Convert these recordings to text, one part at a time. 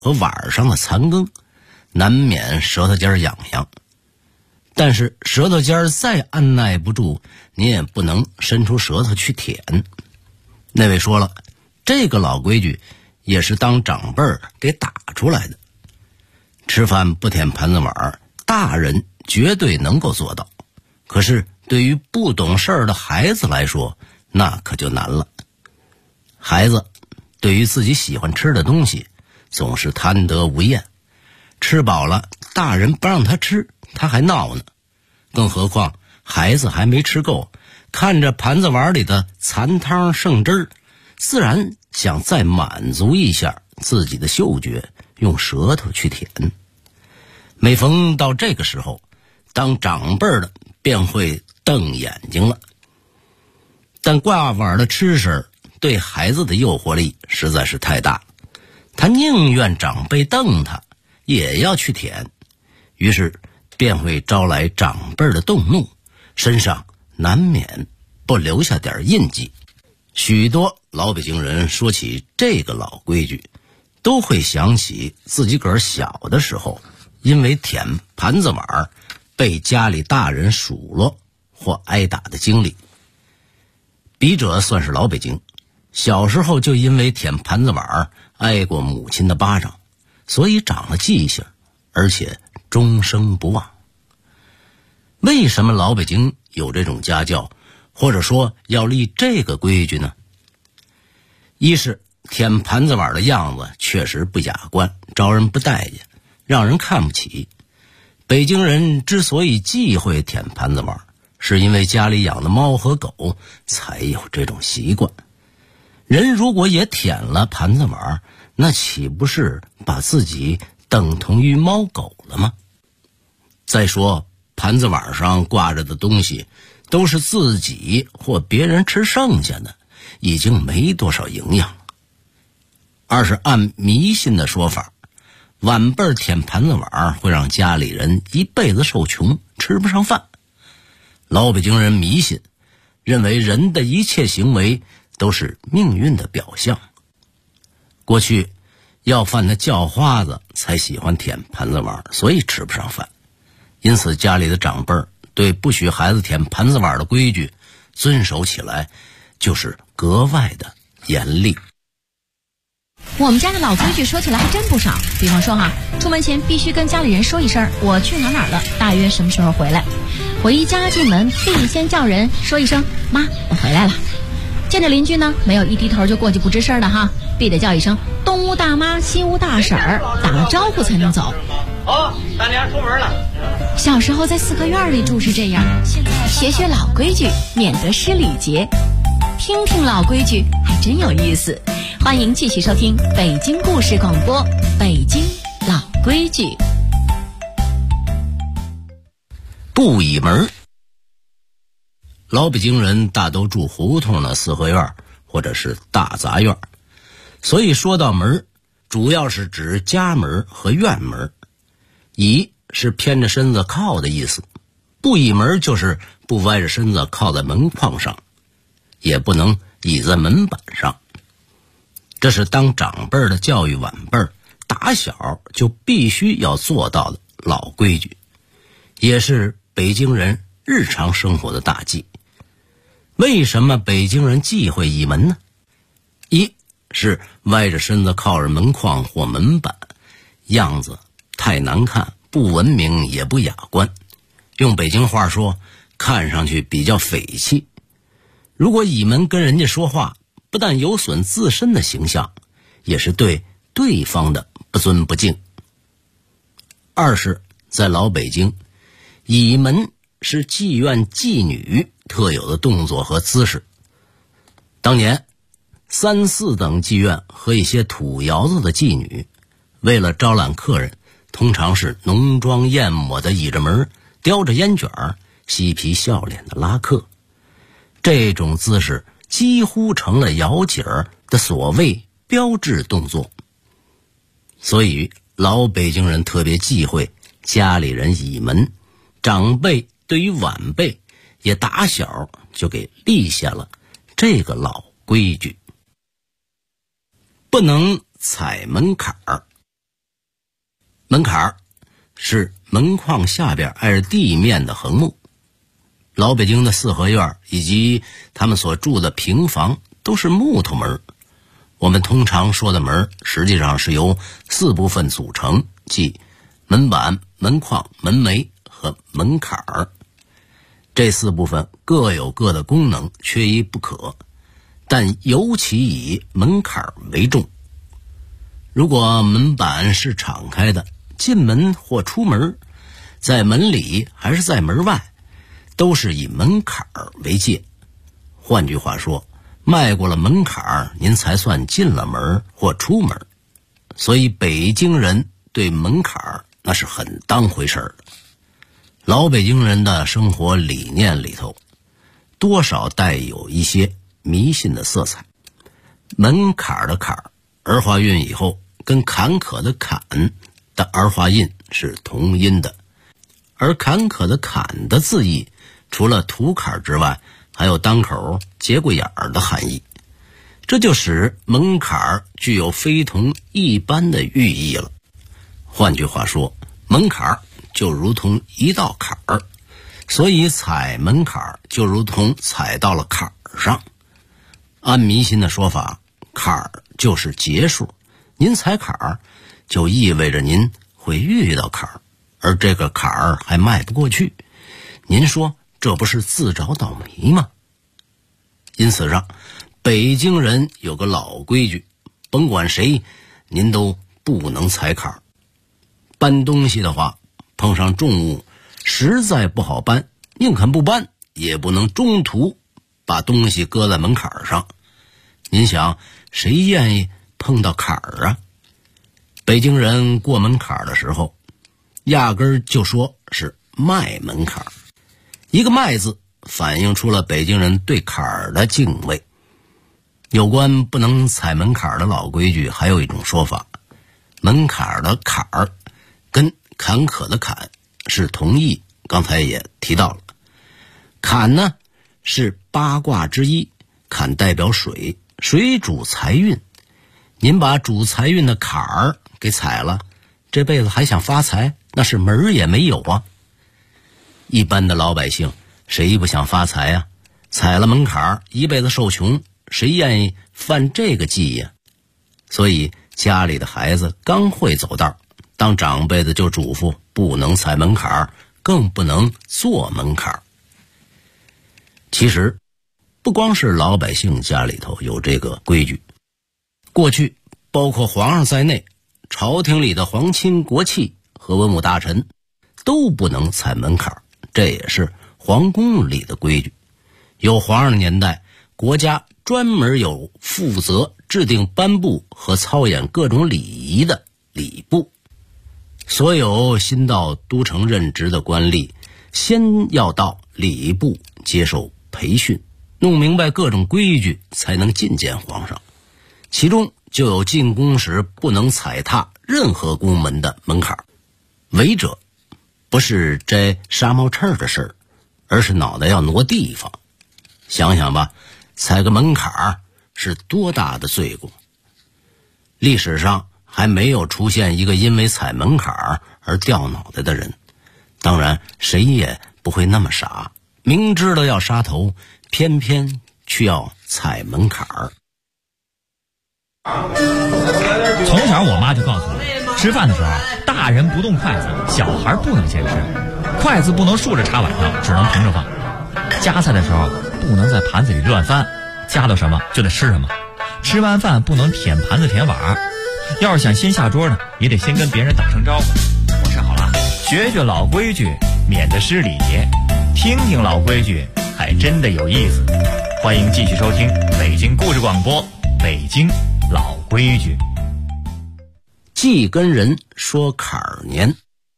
和碗上的残羹，难免舌头尖痒痒。但是舌头尖再按耐不住，你也不能伸出舌头去舔。那位说了，这个老规矩也是当长辈儿给打出来的。吃饭不舔盘子碗，大人绝对能够做到，可是对于不懂事儿的孩子来说，那可就难了。孩子对于自己喜欢吃的东西总是贪得无厌，吃饱了大人不让他吃，他还闹呢。更何况孩子还没吃够，看着盘子碗里的残汤剩汁儿，自然想再满足一下自己的嗅觉，用舌头去舔。每逢到这个时候，当长辈的便会瞪眼睛了。但挂碗的吃食对孩子的诱惑力实在是太大，他宁愿长辈瞪他，也要去舔，于是便会招来长辈的动怒，身上难免不留下点印记。许多老北京人说起这个老规矩，都会想起自己个儿小的时候，因为舔盘子碗被家里大人数落或挨打的经历。笔者算是老北京，小时候就因为舔盘子碗挨过母亲的巴掌，所以长了记性，而且终生不忘。为什么老北京有这种家教，或者说要立这个规矩呢？一是舔盘子碗的样子确实不雅观，招人不待见，让人看不起。北京人之所以忌讳舔盘子碗，是因为家里养的猫和狗才有这种习惯。人如果也舔了盘子碗，那岂不是把自己等同于猫狗了吗？再说盘子碗上挂着的东西都是自己或别人吃剩下的，已经没多少营养了。二是按迷信的说法，晚辈舔盘子碗会让家里人一辈子受穷，吃不上饭。老北京人迷信，认为人的一切行为都是命运的表象。过去要饭的叫花子才喜欢舔盘子碗，所以吃不上饭。因此家里的长辈对不许孩子舔盘子碗的规矩遵守起来就是格外的严厉。 我们家的老规矩说起来还真不少，比方说出门前必须跟家里人说一声我去哪儿了，大约什么时候回来。回家进门必先叫人说一声妈我回来了。见着邻居呢，没有一低头就过去不吱声的必得叫一声东屋大妈西屋大婶儿，打了招呼才能走。 好，大娘出门了。 小时候在四合院里住是这样，现在学学老规矩，免得失礼节。听听老规矩还真有意思。欢迎继续收听北京故事广播，北京老规矩。 不倚门。老北京人大都住胡同的四合院或者是大杂院，所以说到门，主要是指家门和院门。倚是偏着身子靠的意思，不倚门就是不歪着身子靠在门框上，也不能倚在门板上。这是当长辈的教育晚辈打小就必须要做到的老规矩，也是北京人日常生活的大忌。为什么北京人忌讳倚门呢？一是歪着身子靠着门框或门板，样子太难看，不文明也不雅观，用北京话说，看上去比较匪气。如果倚门跟人家说话，不但有损自身的形象，也是对对方的不尊不敬。二是在老北京，倚门是妓院妓女特有的动作和姿势。当年3、4等妓院和一些土窑子的妓女，为了招揽客人，通常是浓妆艳抹的倚着门，叼着烟卷，嬉皮笑脸的拉客。这种姿势几乎成了窑姐儿的所谓标志动作，所以老北京人特别忌讳家里人倚门，长辈对于晚辈也打小就给立下了这个老规矩。不能踩门槛儿。 门槛儿是门框下边挨着地面的横木。老北京的四合院以及他们所住的平房都是木头门。我们通常说的门实际上是由4部分组成，即门板、门框、门楣和门槛儿。这4部分各有各的功能，缺一不可，但尤其以门槛儿为重。如果门板是敞开的，进门或出门，在门里还是在门外，都是以门槛儿为界。换句话说，迈过了门槛儿，您才算进了门或出门。所以北京人对门槛儿那是很当回事儿的。老北京人的生活理念里头，多少带有一些迷信的色彩。门槛儿的坎儿，儿化韵以后跟坎坷的坎的儿化音是同音的，而坎坷的坎的字义除了土坎之外，还有当口节骨眼儿的含义，这就使门槛具有非同一般的寓意了。换句话说，门槛就如同一道坎儿，所以踩门槛就如同踩到了坎儿上。按迷信的说法，坎儿就是劫数，您踩坎儿就意味着您会遇到坎儿，而这个坎儿还迈不过去，您说这不是自找倒霉吗？因此上，北京人有个老规矩，甭管谁，您都不能踩坎儿。搬东西的话，碰上重物实在不好搬，宁肯不搬，也不能中途把东西搁在门槛上。您想，谁愿意碰到坎儿啊？北京人过门槛的时候，压根儿就说是迈门槛。一个迈字反映出了北京人对坎儿的敬畏。有关不能踩门槛的老规矩，还有一种说法，门槛的坎儿跟坎坷的坎是同义，刚才也提到了。坎呢是八卦之一，坎代表水，水主财运。您把主财运的坎儿给踩了，这辈子还想发财，那是门儿也没有啊。一般的老百姓谁不想发财啊？踩了门槛儿，一辈子受穷，谁愿意犯这个忌呀？所以家里的孩子刚会走道，当长辈的就嘱咐不能踩门槛儿，更不能坐门槛儿。其实不光是老百姓家里头有这个规矩，过去包括皇上在内，朝廷里的皇亲国戚和文武大臣都不能踩门槛儿，这也是皇宫里的规矩。有皇上的年代，国家专门有负责制定颁布和操演各种礼仪的礼部。所有新到都城任职的官吏，先要到礼部接受培训，弄明白各种规矩，才能觐见皇上。其中就有进宫时不能踩踏任何宫门的门槛。违者不是摘纱帽翅的事儿，而是脑袋要挪地方。想想吧，踩个门槛是多大的罪过。历史上还没有出现一个因为踩门槛而掉脑袋的人，当然谁也不会那么傻，明知道要杀头，偏偏却要踩门槛儿。 从小我妈就告诉我，吃饭的时候大人不动筷子，小孩不能先吃，筷子不能竖着插碗上，只能平着放。夹菜的时候不能在盘子里乱翻，夹到什么就得吃什么。吃完饭不能舔盘子舔碗，要是想先下桌呢，也得先跟别人打声招呼。我吃好了，学学老规矩，免得失礼节。听听老规矩，还真的有意思。欢迎继续收听北京故事广播，北京老规矩。 忌跟人说坎儿年。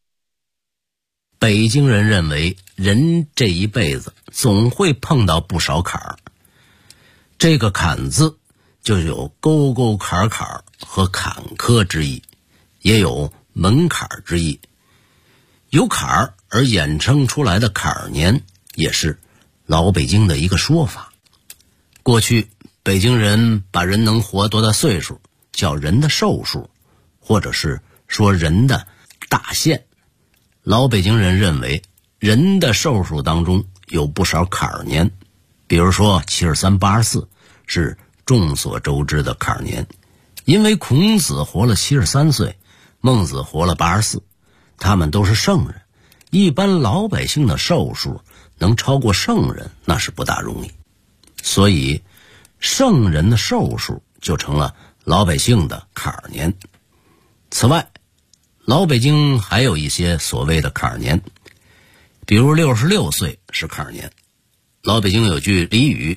北京人认为人这一辈子总会碰到不少坎儿，这个坎字就有沟沟坎坎和坎坷之意，也有门槛之意。有坎儿而衍生出来的坎儿年，也是老北京的一个说法。过去北京人把人能活多大岁数叫人的寿数，或者是说人的大限。老北京人认为人的寿数当中有不少坎儿年，比如说73、84是众所周知的坎儿年，因为孔子活了73岁，孟子活了84，他们都是圣人，一般老百姓的寿数能超过圣人那是不大容易，所以圣人的寿数就成了老百姓的坎儿年。此外，老北京还有一些所谓的坎儿年，比如66岁是坎儿年。老北京有句俚语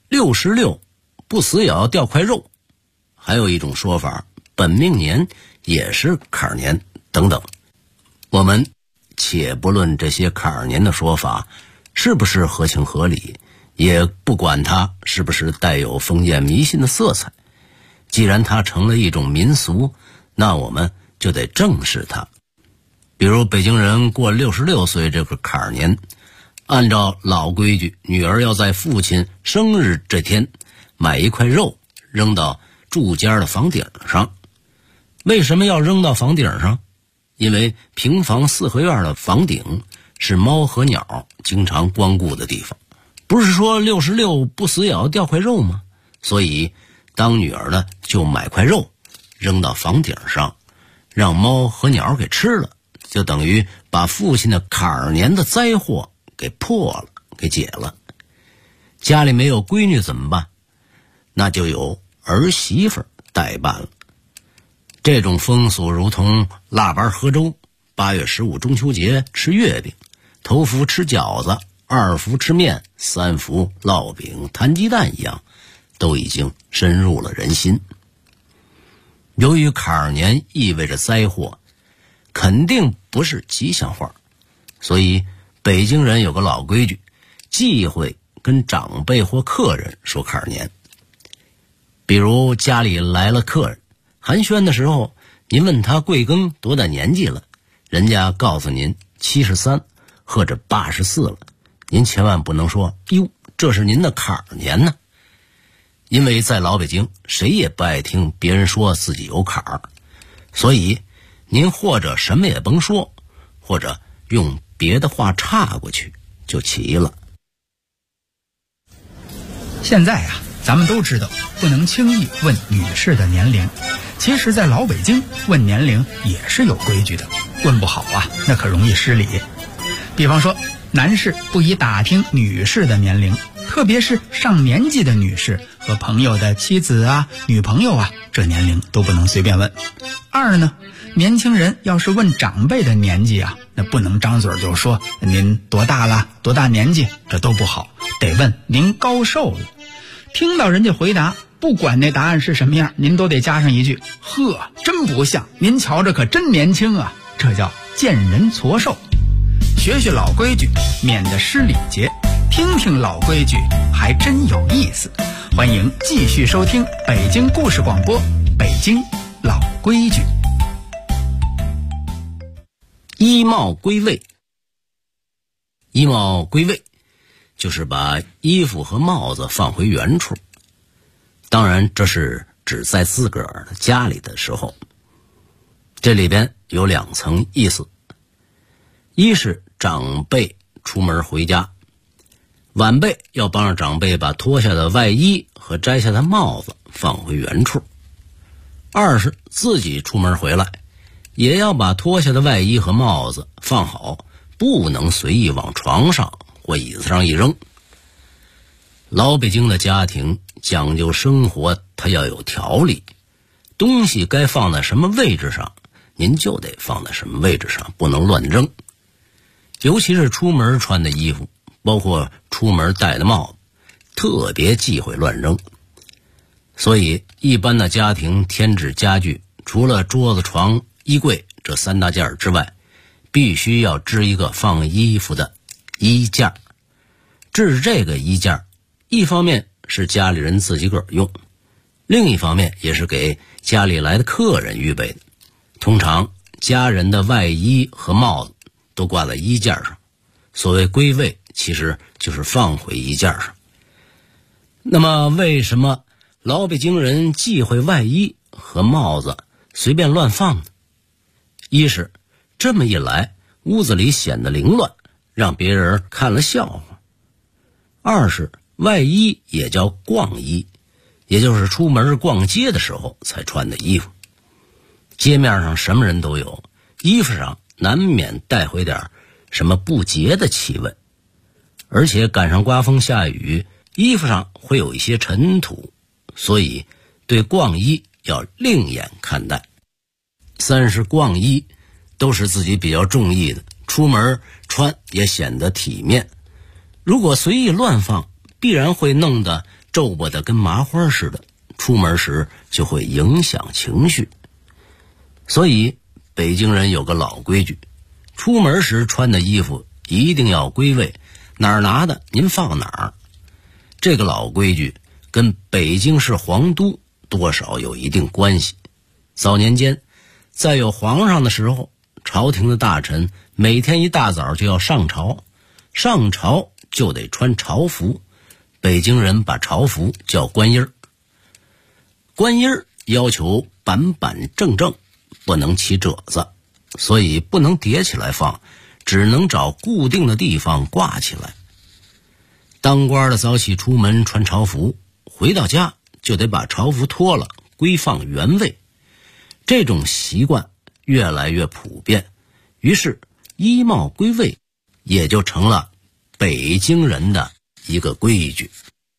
，66不死也要掉块肉，还有一种说法，本命年也是坎儿年等等。我们且不论这些坎儿年的说法是不是合情合理，也不管它是不是带有封建迷信的色彩，既然它成了一种民俗，那我们就得正视它。比如北京人过66岁这个坎儿年，按照老规矩，女儿要在父亲生日这天买一块肉扔到住家的房顶上。为什么要扔到房顶上？因为平房四合院的房顶是猫和鸟经常光顾的地方，不是说66不死也要掉块肉吗？所以当女儿呢就买块肉扔到房顶上，让猫和鸟给吃了，就等于把父亲的坎儿年的灾祸给破了，给解了。家里没有闺女怎么办？那就有儿媳妇代办了。这种风俗如同腊八喝粥，8月15中秋节吃月饼，头伏吃饺子，2伏吃面，3伏烙饼摊鸡蛋一样，都已经深入了人心。由于坎儿年意味着灾祸，肯定不是吉祥话，所以北京人有个老规矩，忌讳跟长辈或客人说坎儿年。比如家里来了客人，寒暄的时候，您问他贵庚多大年纪了，人家告诉您73或者84了，您千万不能说哟，这是您的坎儿年呢。因为在老北京，谁也不爱听别人说自己有坎儿，所以您或者什么也甭说，或者用别的话岔过去就齐了。 现在啊，咱们都知道不能轻易问女士的年龄，其实在老北京问年龄也是有规矩的，问不好啊，那可容易失礼。比方说，男士不宜打听女士的年龄，特别是上年纪的女士和朋友的妻子啊、女朋友啊，这年龄都不能随便问。二呢，年轻人要是问长辈的年纪啊，那不能张嘴就说您多大了、多大年纪，这都不好，得问您高寿了。听到人家回答，不管那答案是什么样，您都得加上一句：呵，真不像，您瞧着可真年轻啊，这叫见人矬寿。学学老规矩，免得失礼节，听听老规矩还真有意思。欢迎继续收听北京故事广播，北京老规矩。 衣帽归位。衣帽归位就是把衣服和帽子放回原处，当然这是指在自个儿家里的时候。这里边有2层意思，一是长辈出门回家，晚辈要帮着长辈把脱下的外衣和摘下的帽子放回原处；二是自己出门回来，也要把脱下的外衣和帽子放好，不能随意往床上或椅子上一扔。老北京的家庭讲究生活，它要有条理，东西该放在什么位置上，您就得放在什么位置上，不能乱扔。尤其是出门穿的衣服，包括出门戴的帽子，特别忌讳乱扔。所以一般的家庭添置家具，除了桌子、床、衣柜这3大件之外，必须要支一个放衣服的衣架。支这个衣架，一方面是家里人自己个儿用，另一方面也是给家里来的客人预备的。通常家人的外衣和帽子都挂在衣架上，所谓归位其实就是放回衣架上。那么为什么老北京人忌讳外衣和帽子随便乱放呢？一是这么一来，屋子里显得凌乱，让别人看了笑话。二是外衣也叫逛衣，也就是出门逛街的时候才穿的衣服。街面上什么人都有，衣服上难免带回点什么不洁的气味，而且赶上刮风下雨，衣服上会有一些尘土，所以对逛衣要另眼看待。三是逛衣都是自己比较中意的，出门穿也显得体面。如果随意乱放，必然会弄得皱巴的跟麻花似的，出门时就会影响情绪。所以北京人有个老规矩，出门时穿的衣服一定要归位，哪儿拿的您放哪儿。这个老规矩跟北京市皇都多少有一定关系。早年间在有皇上的时候，朝廷的大臣每天一大早就要上朝，上朝就得穿朝服，北京人把朝服叫官衣儿。官衣儿要求板板正正，不能起褶子，所以不能叠起来放，只能找固定的地方挂起来。当官的早起出门穿朝服，回到家就得把朝服脱了归放原位。这种习惯越来越普遍，于是衣帽归位也就成了北京人的一个规矩。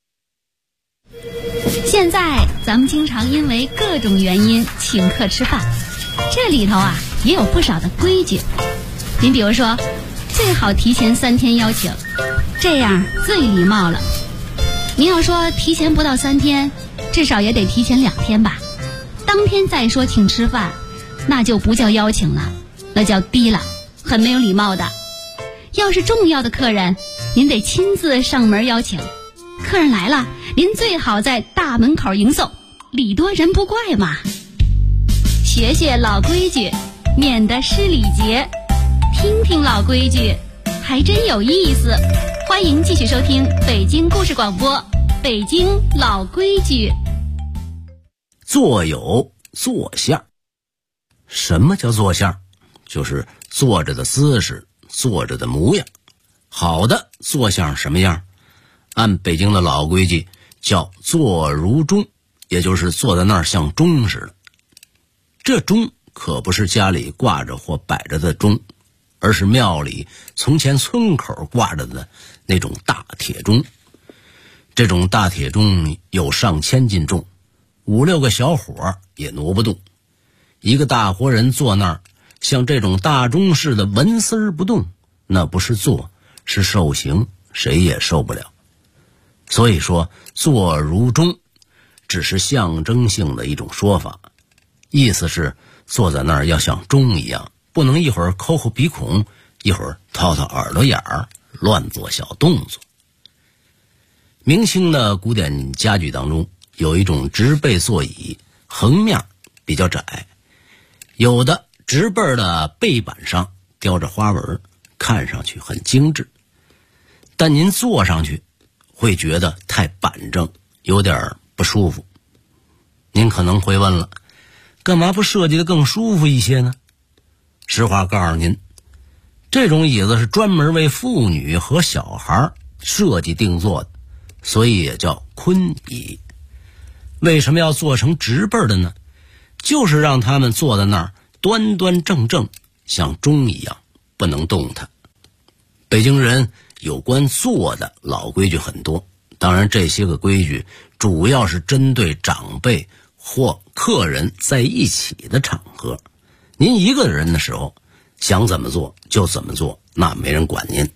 现在咱们经常因为各种原因请客吃饭，这里头啊也有不少的规矩。您比如说，最好提前3天邀请，这样最礼貌了。您要说提前不到3天，至少也得提前2天吧。当天再说请吃饭，那就不叫邀请了，那叫低了，很没有礼貌的。要是重要的客人，您得亲自上门邀请。客人来了，您最好在大门口迎送，礼多人不怪嘛。学学老规矩，免得失礼节。听听老规矩，还真有意思。欢迎继续收听北京故事广播，北京老规矩。 坐有坐相。什么叫坐相？就是坐着的姿势，坐着的模样。好的坐相什么样？按北京的老规矩叫坐如钟，也就是坐在那儿像钟似的。这钟可不是家里挂着或摆着的钟，而是庙里从前村口挂着的那种大铁钟。这种大铁钟有上千斤重，5、6个小伙也挪不动。一个大活人坐那儿，像这种大钟似的纹丝不动，那不是坐，是受刑，谁也受不了。所以说坐如钟只是象征性的一种说法，意思是坐在那儿要像钟一样，不能一会儿抠抠鼻孔，一会儿掏掏耳朵眼儿，乱做小动作。明清的古典家具当中有一种直背座椅，横面比较窄，有的直背的背板上雕着花纹，看上去很精致，但您坐上去会觉得太板正，有点不舒服。您可能会问了，干嘛不设计得更舒服一些呢？实话告诉您，这种椅子是专门为妇女和小孩设计定做的，所以也叫坤椅。为什么要做成直背的呢？就是让他们坐在那儿端端正正，像钟一样，不能动弹。北京人有关坐的老规矩很多，当然这些个规矩主要是针对长辈或客人在一起的场合。您一个人的时候想怎么做就怎么做，那没人管您。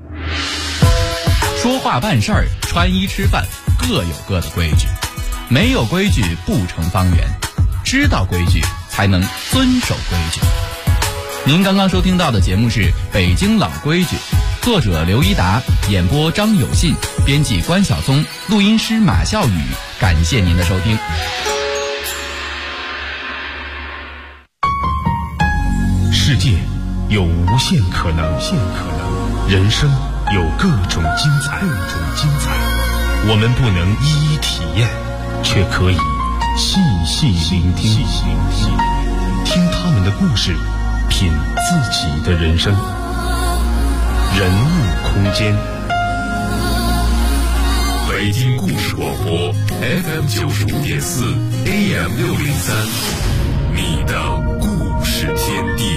说话办事儿，穿衣吃饭，各有各的规矩，没有规矩不成方圆，知道规矩才能遵守规矩。您刚刚收听到的节目是《北京老规矩》，作者刘一达，演播张有信，编辑关晓松，录音师马笑宇。感谢您的收听。 世界有无限可能，人生有各种精彩。我们不能一一体验，却可以细细聆听，听他们的故事，品品自己的人生。人物空间，北京故事广播 FM 95.4 AM 603，你的故事天地。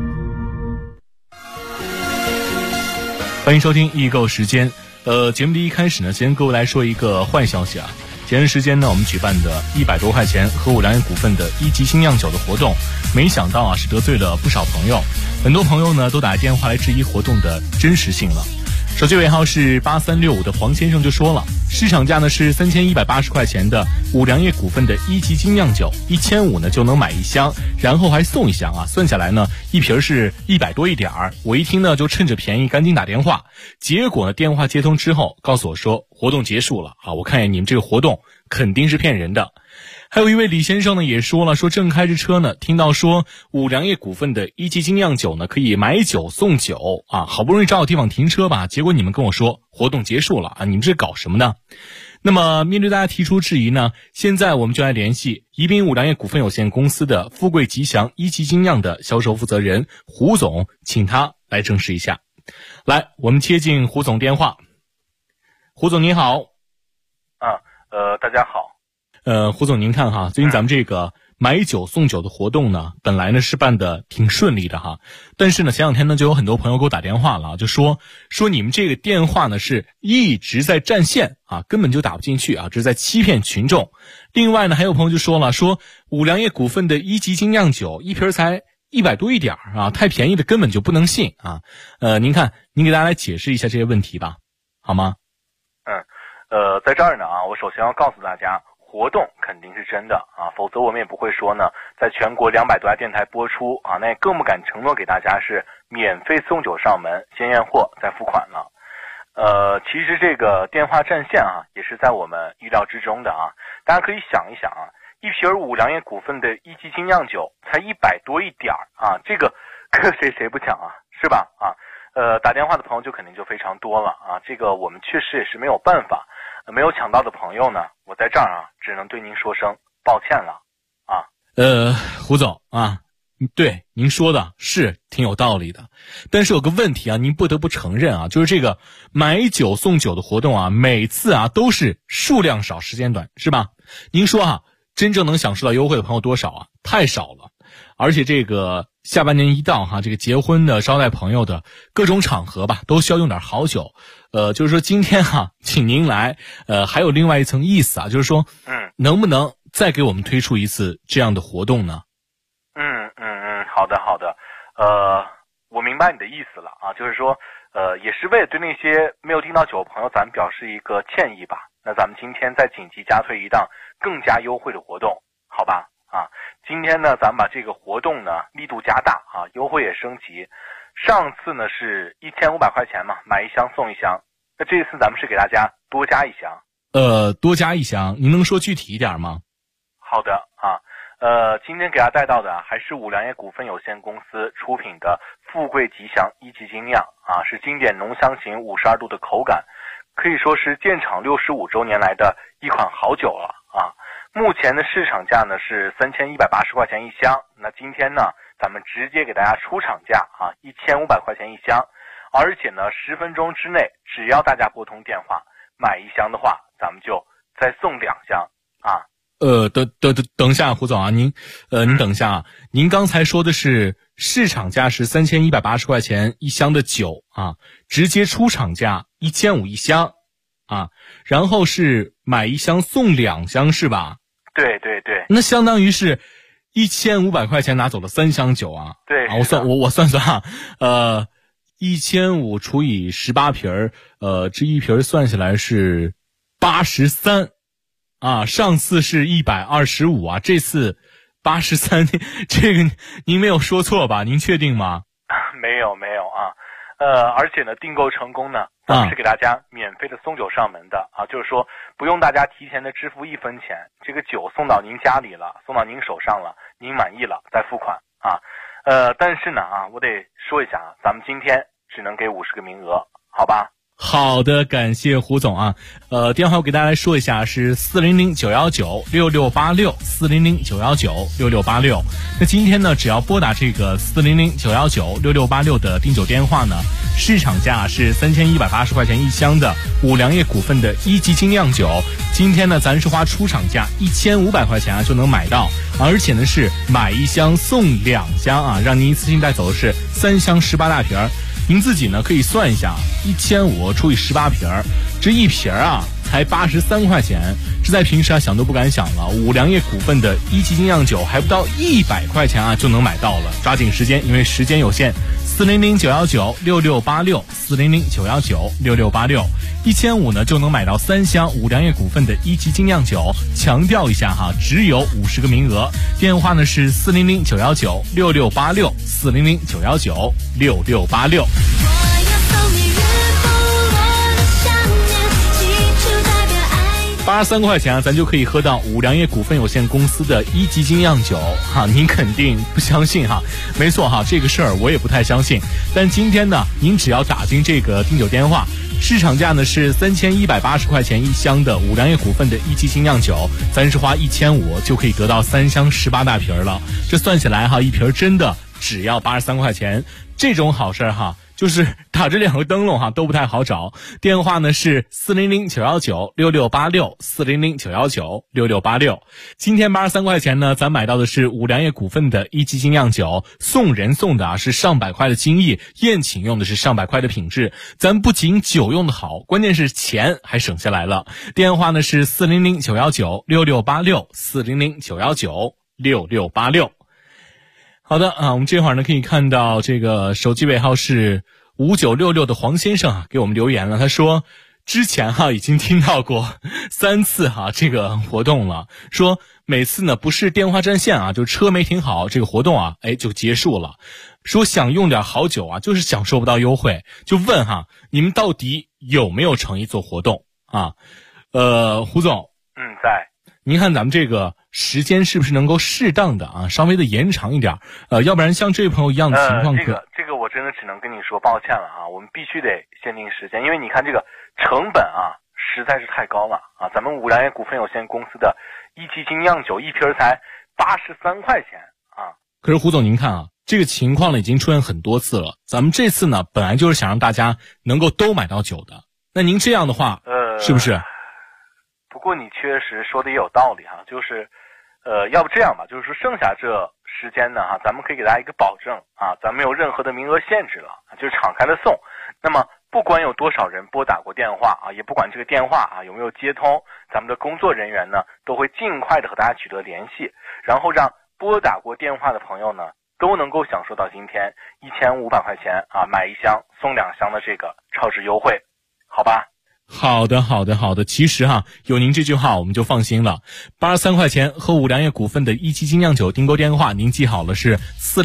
欢迎收听易购时间。节目的一开始呢，先跟各位来说一个坏消息啊。前段时间呢，我们举办的100多块钱和五粮液股份的1级精酿酒的活动，没想到啊是得罪了不少朋友，很多朋友呢都打电话来质疑活动的真实性了。手机尾号是8365的黄先生就说了，市场价呢是3180块钱的五粮液股份的1级精酿酒，1500呢就能买一箱，然后还送一箱啊，算下来呢一瓶是100多一点儿。我一听呢就趁着便宜赶紧打电话，结果呢电话接通之后告诉我说活动结束了啊，我看见你们这个活动肯定是骗人的。还有一位李先生呢也说了，说正开着车呢，听到说五粮液股份的1级精酿酒呢可以买酒送酒啊，好不容易找到地方停车吧，结果你们跟我说活动结束了啊，你们这搞什么呢？那么面对大家提出质疑呢，现在我们就来联系宜宾五粮液股份有限公司的富贵吉祥1级精酿的销售负责人胡总，请他来证实一下。来，我们接进胡总电话。胡总您好。 大家好。 胡总您看哈，最近咱们这个买酒送酒的活动呢，本来呢是办的挺顺利的哈，但是呢前两天呢就有很多朋友给我打电话了，就说你们这个电话呢是一直在占线啊，根本就打不进去啊，这是在欺骗群众。另外呢还有朋友就说了，说五粮液股份的1级精酿酒一瓶才100多一点啊，太便宜的根本就不能信啊。您看您给大家来解释一下这些问题吧，好吗？ 在这儿呢啊，我首先要告诉大家，活动肯定是真的啊，否则我们也不会说呢，在全国200多家电台播出啊，那也更不敢承诺给大家是免费送酒上门，先验货再付款了。其实这个电话占线啊，也是在我们意料之中的啊。大家可以想一想啊，一瓶五粮液股份的1级精酿酒才100多一点啊，这个谁不抢啊，是吧？啊，打电话的朋友就肯定就非常多了啊，这个我们确实也是没有办法。没有抢到的朋友呢，我在这儿啊，只能对您说声抱歉了啊。 胡总啊，对您说的是挺有道理的，但是有个问题啊，您不得不承认啊，就是这个买酒送酒的活动啊，每次啊都是数量少时间短，是吧？您说啊，真正能享受到优惠的朋友多少啊？太少了。而且这个下半年一到哈，这个结婚的、招待朋友的各种场合吧，都需要用点好酒。就是说今天哈，请您来，还有另外一层意思啊，就是说，能不能再给我们推出一次这样的活动呢？ 好的，我明白你的意思了啊，就是说，也是为了对那些没有订到酒的朋友，咱们表示一个歉意吧。那咱们今天再紧急加推一档更加优惠的活动，好吧？啊，今天呢，咱们把这个活动呢力度加大啊，优惠也升级。上次呢是1500块钱嘛，买一箱送一箱。那这次咱们是给大家多加一箱。 多加一箱，您能说具体一点吗？ 好的啊，今天给大家带到的还是五粮液股份有限公司出品的富贵吉祥1级精酿啊，是经典浓香型52度的口感，可以说是建厂65周年来的一款好酒了啊。目前的市场价呢是3180块钱一箱，那今天呢咱们直接给大家出厂价啊，1500块钱一箱，而且呢10分钟之内，只要大家拨通电话买一箱的话，咱们就再送2箱啊。 等一下，胡总啊，您等一下啊，您刚才说的是市场价是3180块钱一箱的酒啊，直接出厂价1500一箱啊，然后是买一箱送2箱是吧？ 对， 那相当于是1500块钱拿走了3箱酒啊。 对啊，我算啊，1500除以18瓶这一瓶算下来是83啊，上次是125啊，这次83，这个您没有说错吧？您确定吗？ 没有啊，而且呢，订购成功呢，咱们是给大家免费的送酒上门的啊，就是说不用大家提前的支付1分钱，这个酒送到您家里了，送到您手上了，您满意了再付款啊。但是呢啊，我得说一下啊，咱们今天只能给50个名额，好吧？ 好的，感谢胡总啊。电话我给大家来说一下，是400-919-6686，400-919-6686。那今天呢，只要拨打这个400-919-6686的订酒电话呢，市场价是3180块钱一箱的五粮液股份的一级精酿酒。今天呢，咱是花出厂价1500块钱啊就能买到，而且呢是买一箱送2箱啊，让您一次性带走的是3箱18大瓶儿。您自己呢可以算一下，1500除以18瓶儿，这一瓶儿啊才83块钱，这在平时啊想都不敢想了。五粮液股份的一级精酿酒还不到100块钱啊就能买到了，抓紧时间，因为时间有限。400-919-6686，400-919-6686，1500呢就能买到3箱五粮液股份的一级精酿酒。强调一下哈，只有50个名额。电话呢是400-919-6686，400-919-6686。83块钱啊，咱就可以喝到五粮液股份有限公司的一级精酿酒哈，您肯定不相信哈？没错哈，这个事儿我也不太相信。但今天呢，您只要打进这个订酒电话，市场价呢是3180块钱一箱的五粮液股份的一级精酿酒，咱是花1500就可以得到3箱18大瓶了。这算起来哈，一瓶真的只要83块钱，这种好事哈。就是打这2个灯笼哈都不太好找。电话呢是400-919-6686，400-919-6686。今天83块钱呢，咱买到的是五粮液股份的一级精酿酒，送人送的啊是上百块的精益，宴请用的是上百块的品质。咱不仅酒用的好，关键是钱还省下来了。电话呢是400-919-6686，400-919-6686。好的啊，我们这会儿呢可以看到这个手机尾号是5966的黄先生啊给我们留言了，他说之前哈已经听到过3次哈这个活动了，说每次呢不是电话占线啊，就车没停好，这个活动啊就结束了。说想用点好酒啊，就是享受不到优惠，就问哈你们到底有没有诚意做活动啊？胡总， 在。 您看咱们这个时间是不是能够适当的啊，稍微的延长一点？要不然像这位朋友一样的情况这个我真的只能跟你说抱歉了啊，我们必须得限定时间，因为你看这个成本啊实在是太高了啊，咱们五粮液股份有限公司的一级精酿酒一瓶才83块钱啊。 可是胡总您看啊，这个情况呢已经出现很多次了，咱们这次呢本来就是想让大家能够都买到酒的，那您这样的话是不是？ 不过你确实说的也有道理哈，就是要不这样吧，就是说剩下这时间呢哈，咱们可以给大家一个保证啊，咱们没有任何的名额限制了，就是敞开的送。那么不管有多少人拨打过电话啊，也不管这个电话啊有没有接通，咱们的工作人员呢都会尽快的和大家取得联系，然后让拨打过电话的朋友呢都能够享受到今天1500块钱啊买1箱送2箱的这个超值优惠，好吧？ 好的，其实哈，有您这句话我们就放心了。83块钱和五粮液股份的一级精酿酒订购电话，您记好了是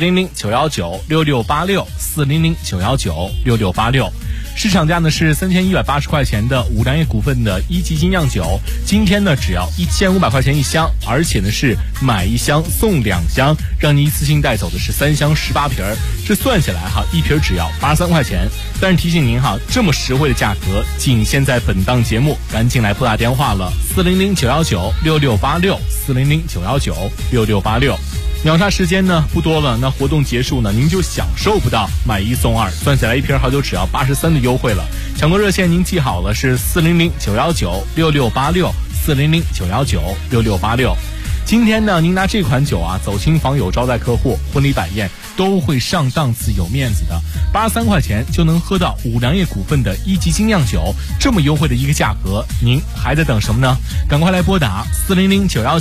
400-919-6686，400-919-6686。市场价呢是3180块钱的五粮液股份的一级精酿酒，今天呢只要1500块钱一箱，而且呢是买1箱送2箱，让您一次性带走的是3箱18瓶儿，这算下来哈，一瓶只要83块钱。但是提醒您哈，这么实惠的价格仅限在本档节目，赶紧来拨打电话了，400-919-6686，400-919-6686。秒杀时间呢不多了，那活动结束呢，您就享受不到买1送2，算下来一瓶好酒只要83的优惠了。抢购热线您记好了是400-919-6686，400-919-6686。今天呢，您拿这款酒啊走亲访友、招待客户、婚礼摆宴都会上档次、有面子的。83块钱就能喝到五粮液股份的一级精酿酒，这么优惠的一个价格，您还在等什么呢？赶快来拨打400-919